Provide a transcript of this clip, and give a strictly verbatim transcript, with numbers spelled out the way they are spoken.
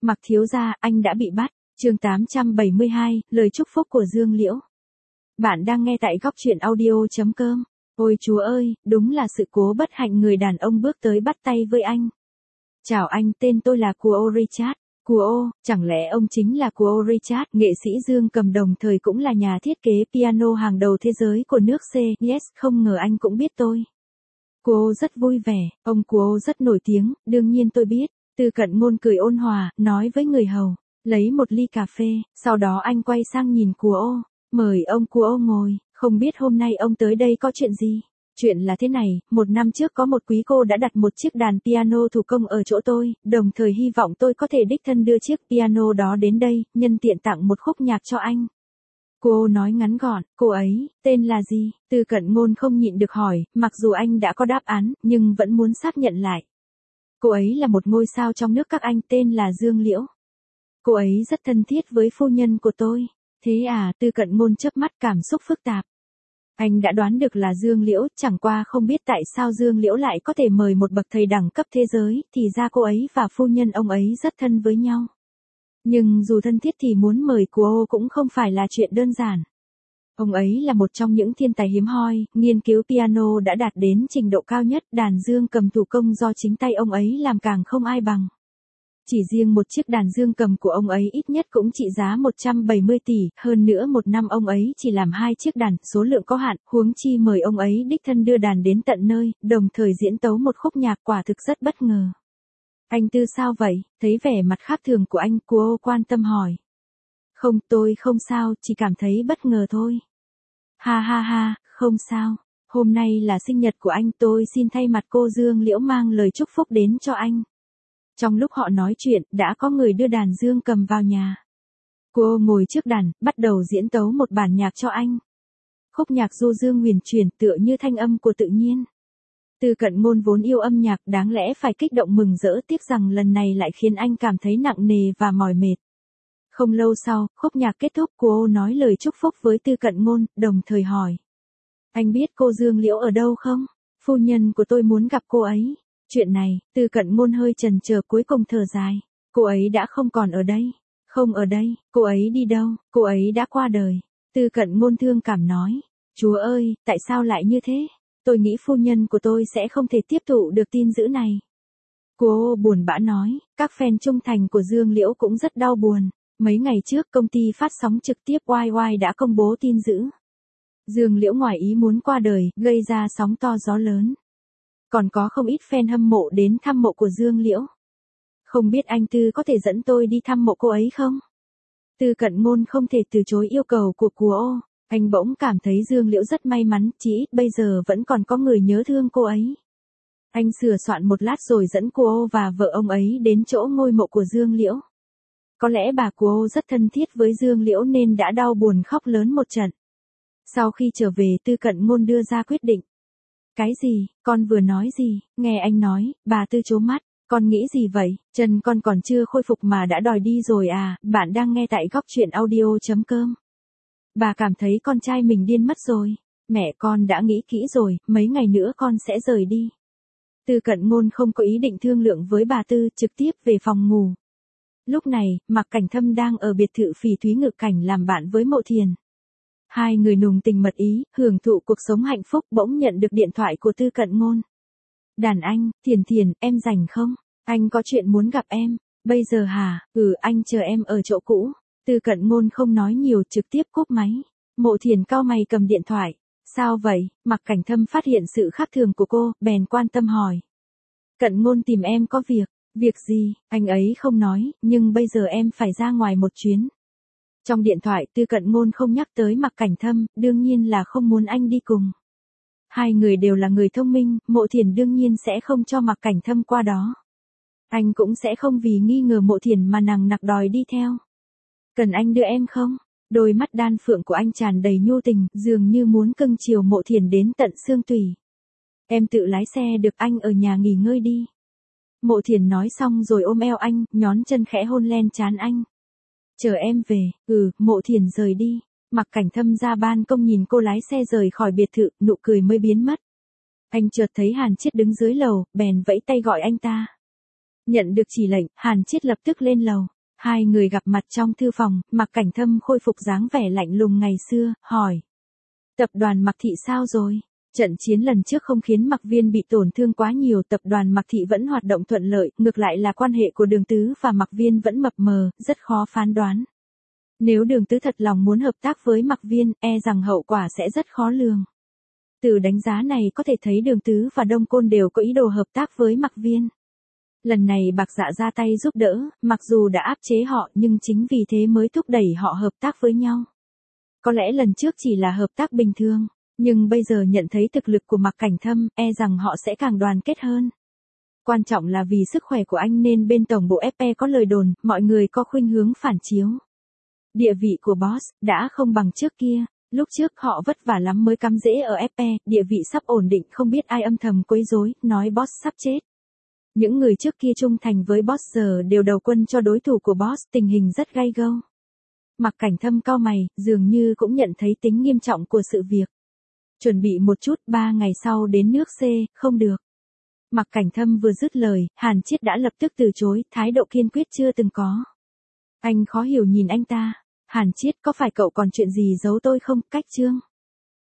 Mặc thiếu gia, anh đã bị bắt. Chương tám trăm bảy mươi hai, lời chúc phúc của Dương Liễu. Bạn đang nghe tại góc truyện audio.com. Ôi Chúa ơi, đúng là sự cố bất hạnh người đàn ông bước tới bắt tay với anh. Chào anh, tên tôi là Kuo Richard. Kuo, chẳng lẽ ông chính là Kuo Richard, nghệ sĩ Dương Cầm đồng thời cũng là nhà thiết kế piano hàng đầu thế giới của nước C. Yes, không ngờ anh cũng biết tôi. Kuo rất vui vẻ, ông Kuo rất nổi tiếng, đương nhiên tôi biết. Tư Cận Ngôn cười ôn hòa, nói với người hầu, lấy một ly cà phê, sau đó anh quay sang nhìn Kuo, mời ông Kuo ngồi, không biết hôm nay ông tới đây có chuyện gì. Chuyện là thế này, một năm trước có một quý cô đã đặt một chiếc đàn piano thủ công ở chỗ tôi, đồng thời hy vọng tôi có thể đích thân đưa chiếc piano đó đến đây, nhân tiện tặng một khúc nhạc cho anh. Cô nói ngắn gọn, cô ấy, tên là gì? Tư Cận Ngôn không nhịn được hỏi, mặc dù anh đã có đáp án, nhưng vẫn muốn xác nhận lại. Cô ấy là một ngôi sao trong nước các anh, tên là Dương Liễu. Cô ấy rất thân thiết với phu nhân của tôi. Thế à, Tư Cận Ngôn chớp mắt, cảm xúc phức tạp. Anh đã đoán được là Dương Liễu, chẳng qua không biết tại sao Dương Liễu lại có thể mời một bậc thầy đẳng cấp thế giới, thì ra cô ấy và phu nhân ông ấy rất thân với nhau. Nhưng dù thân thiết thì muốn mời Kuo cũng không phải là chuyện đơn giản. Ông ấy là một trong những thiên tài hiếm hoi, nghiên cứu piano đã đạt đến trình độ cao nhất, đàn dương cầm thủ công do chính tay ông ấy làm càng không ai bằng. Chỉ riêng một chiếc đàn dương cầm của ông ấy ít nhất cũng trị giá một trăm bảy mươi tỷ, hơn nữa một năm ông ấy chỉ làm hai chiếc đàn, số lượng có hạn, huống chi mời ông ấy đích thân đưa đàn đến tận nơi, đồng thời diễn tấu một khúc nhạc, quả thực rất bất ngờ. Anh Tư sao vậy? Thấy vẻ mặt khác thường của anh, Kuo quan tâm hỏi. Không, tôi không sao, chỉ cảm thấy bất ngờ thôi. Ha ha ha, không sao. Hôm nay là sinh nhật của anh, tôi xin thay mặt cô Dương Liễu mang lời chúc phúc đến cho anh. Trong lúc họ nói chuyện, đã có người đưa đàn dương cầm vào nhà. Cô ngồi trước đàn, bắt đầu diễn tấu một bản nhạc cho anh. Khúc nhạc du dương huyền chuyển, tựa như thanh âm của tự nhiên. Tư Cận Ngôn vốn yêu âm nhạc, đáng lẽ phải kích động mừng rỡ, tiếc rằng lần này lại khiến anh cảm thấy nặng nề và mỏi mệt. Không lâu sau, khúc nhạc kết thúc, cô nói lời chúc phúc với Tư Cận Ngôn, đồng thời hỏi. Anh biết cô Dương Liễu ở đâu không? Phu nhân của tôi muốn gặp cô ấy. Chuyện này, Tư Cận Ngôn hơi chần chờ, cuối cùng thở dài. Cô ấy đã không còn ở đây. Không ở đây, cô ấy đi đâu? Cô ấy đã qua đời. Tư Cận Ngôn thương cảm nói. Chúa ơi, tại sao lại như thế? Tôi nghĩ phu nhân của tôi sẽ không thể tiếp thụ được tin dữ này. Cô buồn bã nói, các fan trung thành của Dương Liễu cũng rất đau buồn. Mấy ngày trước công ty phát sóng trực tiếp Y Y đã công bố tin dữ. Dương Liễu ngoài ý muốn qua đời, gây ra sóng to gió lớn. Còn có không ít fan hâm mộ đến thăm mộ của Dương Liễu. Không biết anh Tư có thể dẫn tôi đi thăm mộ cô ấy không? Tư Cận Ngôn không thể từ chối yêu cầu của Kuo. Anh bỗng cảm thấy Dương Liễu rất may mắn, chỉ ít bây giờ vẫn còn có người nhớ thương cô ấy. Anh sửa soạn một lát rồi dẫn Kuo và vợ ông ấy đến chỗ ngôi mộ của Dương Liễu. Có lẽ bà Kuo rất thân thiết với Dương Liễu nên đã đau buồn khóc lớn một trận. Sau khi trở về, Tư Cận Ngôn đưa ra quyết định. Cái gì, con vừa nói gì? Nghe anh nói, bà Tư trố mắt. Con nghĩ gì vậy? Chân con còn chưa khôi phục mà đã đòi đi rồi à? Bạn đang nghe tại góc truyện audio.com. Bà cảm thấy con trai mình điên mất rồi. Mẹ con đã nghĩ kỹ rồi, mấy ngày nữa con sẽ rời đi. Tư Cận Ngôn không có ý định thương lượng với bà Tư, trực tiếp về phòng ngủ. Lúc này, Mạc Cảnh Thâm đang ở biệt thự phỉ thúy Ngự Cảnh làm bạn với Mộ Thiền. Hai người nùng tình mật ý, hưởng thụ cuộc sống hạnh phúc, bỗng nhận được điện thoại của Tư Cận Ngôn. Đàn anh, Thiền Thiền, em rảnh không? Anh có chuyện muốn gặp em. Bây giờ hả? Ừ, anh chờ em ở chỗ cũ. Tư Cận Ngôn không nói nhiều, trực tiếp cúp máy. Mộ Thiền cau mày cầm điện thoại. Sao vậy? Mạc Cảnh Thâm phát hiện sự khác thường của cô, bèn quan tâm hỏi. Cận Ngôn tìm em có việc. Việc gì? Anh ấy không nói, nhưng bây giờ em phải ra ngoài một chuyến. Trong điện thoại, Tư Cận Ngôn không nhắc tới Mạc Cảnh Thâm, đương nhiên là không muốn anh đi cùng. Hai người đều là người thông minh, Mộ Thiền đương nhiên sẽ không cho Mạc Cảnh Thâm qua đó. Anh cũng sẽ không vì nghi ngờ Mộ Thiền mà nằng nặc đòi đi theo. Cần anh đưa em không? Đôi mắt đan phượng của anh tràn đầy nhu tình, dường như muốn cưng chiều Mộ Thiền đến tận xương tủy. Em tự lái xe được, anh ở nhà nghỉ ngơi đi. Mộ Thiền nói xong rồi ôm eo anh, nhón chân khẽ hôn lên trán anh. Chờ em về. Ừ, Mộ Thiền rời đi. Mạc Cảnh Thâm ra ban công nhìn cô lái xe rời khỏi biệt thự, nụ cười mới biến mất. Anh chợt thấy Hàn Chiết đứng dưới lầu, bèn vẫy tay gọi anh ta. Nhận được chỉ lệnh, Hàn Chiết lập tức lên lầu. Hai người gặp mặt trong thư phòng, Mạc Cảnh Thâm khôi phục dáng vẻ lạnh lùng ngày xưa, hỏi. Tập đoàn Mạc Thị sao rồi? Trận chiến lần trước không khiến Mạc Viên bị tổn thương quá nhiều, tập đoàn Mạc Thị vẫn hoạt động thuận lợi, ngược lại là quan hệ của Đường Tứ và Mạc Viên vẫn mập mờ, rất khó phán đoán. Nếu Đường Tứ thật lòng muốn hợp tác với Mạc Viên, e rằng hậu quả sẽ rất khó lường. Từ đánh giá này có thể thấy Đường Tứ và Đông Côn đều có ý đồ hợp tác với Mạc Viên. Lần này Bạc Dạ ra tay giúp đỡ, mặc dù đã áp chế họ nhưng chính vì thế mới thúc đẩy họ hợp tác với nhau. Có lẽ lần trước chỉ là hợp tác bình thường, nhưng bây giờ nhận thấy thực lực của Mạc Cảnh Thâm, e rằng họ sẽ càng đoàn kết hơn. Quan trọng là vì sức khỏe của anh nên bên tổng bộ ép pê có lời đồn, mọi người có khuynh hướng phản chiếu. Địa vị của boss đã không bằng trước kia, lúc trước họ vất vả lắm mới cắm rễ ở ép pê, địa vị sắp ổn định không biết ai âm thầm quấy rối, nói boss sắp chết. Những người trước kia trung thành với boss giờ đều đầu quân cho đối thủ của boss, tình hình rất gay go. Mạc Cảnh Thâm cau mày, dường như cũng nhận thấy tính nghiêm trọng của sự việc. Chuẩn bị một chút, ba ngày sau đến nước C, không được. Mạc Cảnh Thâm vừa dứt lời, Hàn Chiết đã lập tức từ chối, thái độ kiên quyết chưa từng có. Anh khó hiểu nhìn anh ta. Hàn Chiết, có phải cậu còn chuyện gì giấu tôi không? Cách Trương.